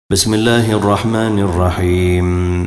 بسم الله الرحمن الرحيم.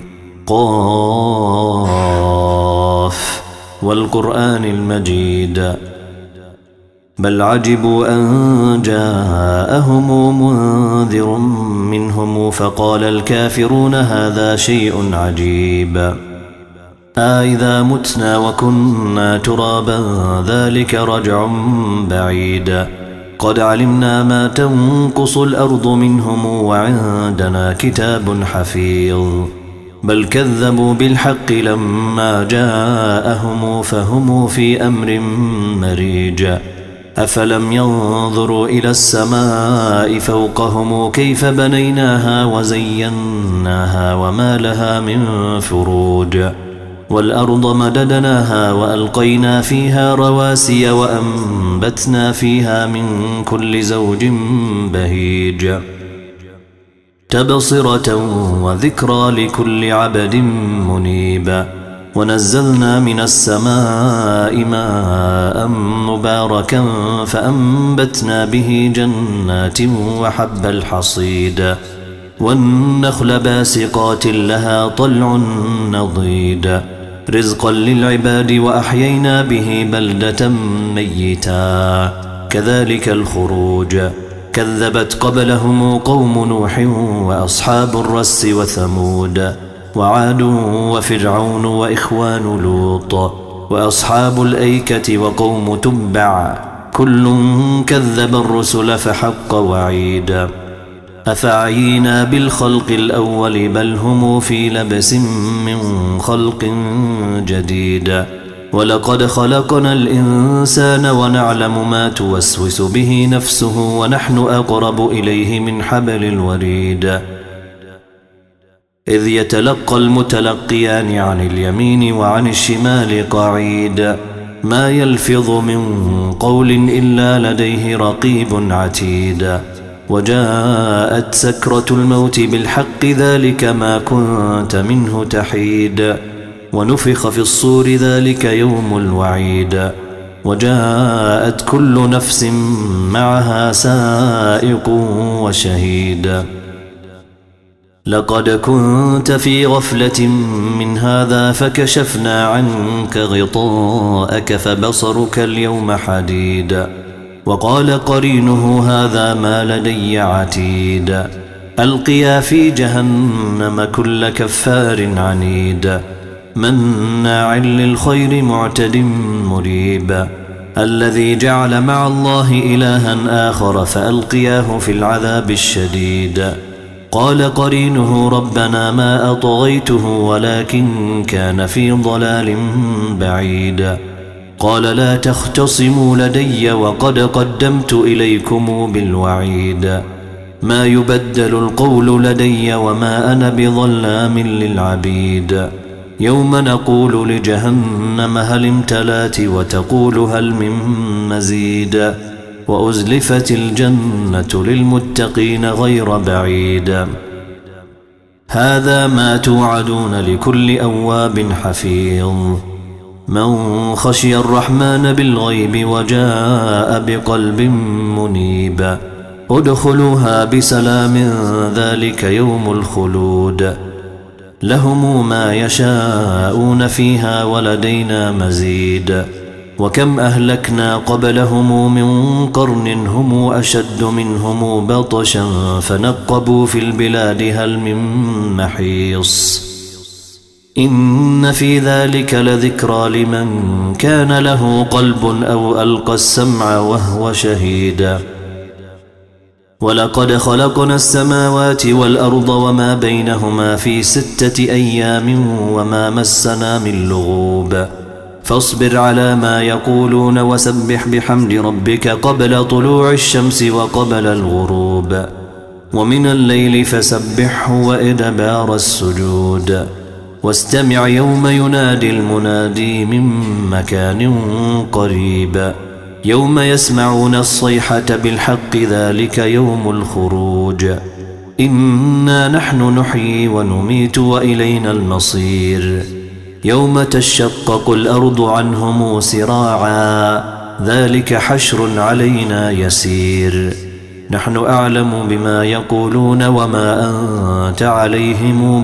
قاف والقرآن المجيد. بل عجبوا أن جاءهم منذر منهم فقال الكافرون هذا شيء عجيب. أإذا متنا وكنا ترابا ذلك رجع بعيد. قد علمنا ما تنقص الأرض منهم وعندنا كتاب حفيظ. بل كذبوا بالحق لما جاءهم فهم في أمر مريج. أفلم ينظروا إلى السماء فوقهم كيف بنيناها وزيناها وما لها من فروج. والأرض مددناها وألقينا فيها رواسي وأنبتنا فيها من كل زوج بهيج. تبصرة وذكرى لكل عبد منيب. ونزلنا من السماء ماء مباركا فأنبتنا به جنات وحب الحصيد. والنخل باسقات لها طلع نضيد. رزقا للعباد وأحيينا به بلدة ميتا كذلك الخروج. كذبت قبلهم قوم نوح وأصحاب الرس وثمود وعاد وفرعون وإخوان لوط وأصحاب الأيكة وقوم تبع كل كذب الرسل فحق وعيد. أفعينا بالخلق الأول بل هم في لبس من خلق جديد. ولقد خلقنا الإنسان ونعلم ما توسوس به نفسه ونحن أقرب إليه من حبل الوريد. إذ يتلقى المتلقيان عن اليمين وعن الشمال قعيد. ما يلفظ من قول إلا لديه رقيب عتيد. وجاءت سكرة الموت بالحق ذلك ما كنت منه تحيد. ونفخ في الصور ذلك يوم الوعيد. وجاءت كل نفس معها سائق وشهيد. لقد كنت في غفلة من هذا فكشفنا عنك غطاءك فبصرك اليوم حديد. وقال قرينه هذا ما لدي عتيد. ألقيا في جهنم كل كفار عنيد. مناع للخير معتد مريب. الذي جعل مع الله إلها آخر فألقياه في العذاب الشديد. قال قرينه ربنا ما أطغيته ولكن كان في ضلال بعيد. قال لا تختصموا لدي وقد قدمت إليكم بالوعيد. ما يبدل القول لدي وما أنا بظلام للعبيد. يوم نقول لجهنم هل امتلات وتقول هل من مزيد. وأزلفت الجنة للمتقين غير بعيد. هذا ما توعدون لكل أواب حفيظ. من خشي الرحمن بالغيب وجاء بقلب منيب. ادخلوها بسلام ذلك يوم الخلود. لهم ما يشاءون فيها ولدينا مزيد. وكم أهلكنا قبلهم من قرن هم أشد منهم بطشا فنقبوا في البلاد هل من محيص. إن في ذلك لذكرى لمن كان له قلب أو ألقى السمع وهو شهيد. ولقد خلقنا السماوات والأرض وما بينهما في 6 أيام وما مسنا من لغوب. فاصبر على ما يقولون وسبح بحمد ربك قبل طلوع الشمس وقبل الغروب. ومن الليل فسبحه وإدبار السجود. واستمع يوم ينادي المنادي من مكان قريب. يوم يسمعون الصيحة بالحق ذلك يوم الخروج. إنا نحن نحيي ونميت وإلينا المصير. يوم تشقق الأرض عنهم سراعا ذلك حشر علينا يسير. نحن أعلم بما يقولون وما أنت عليهم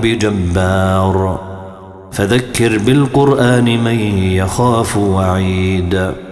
بجبار فذكر بالقرآن من يخاف وعيد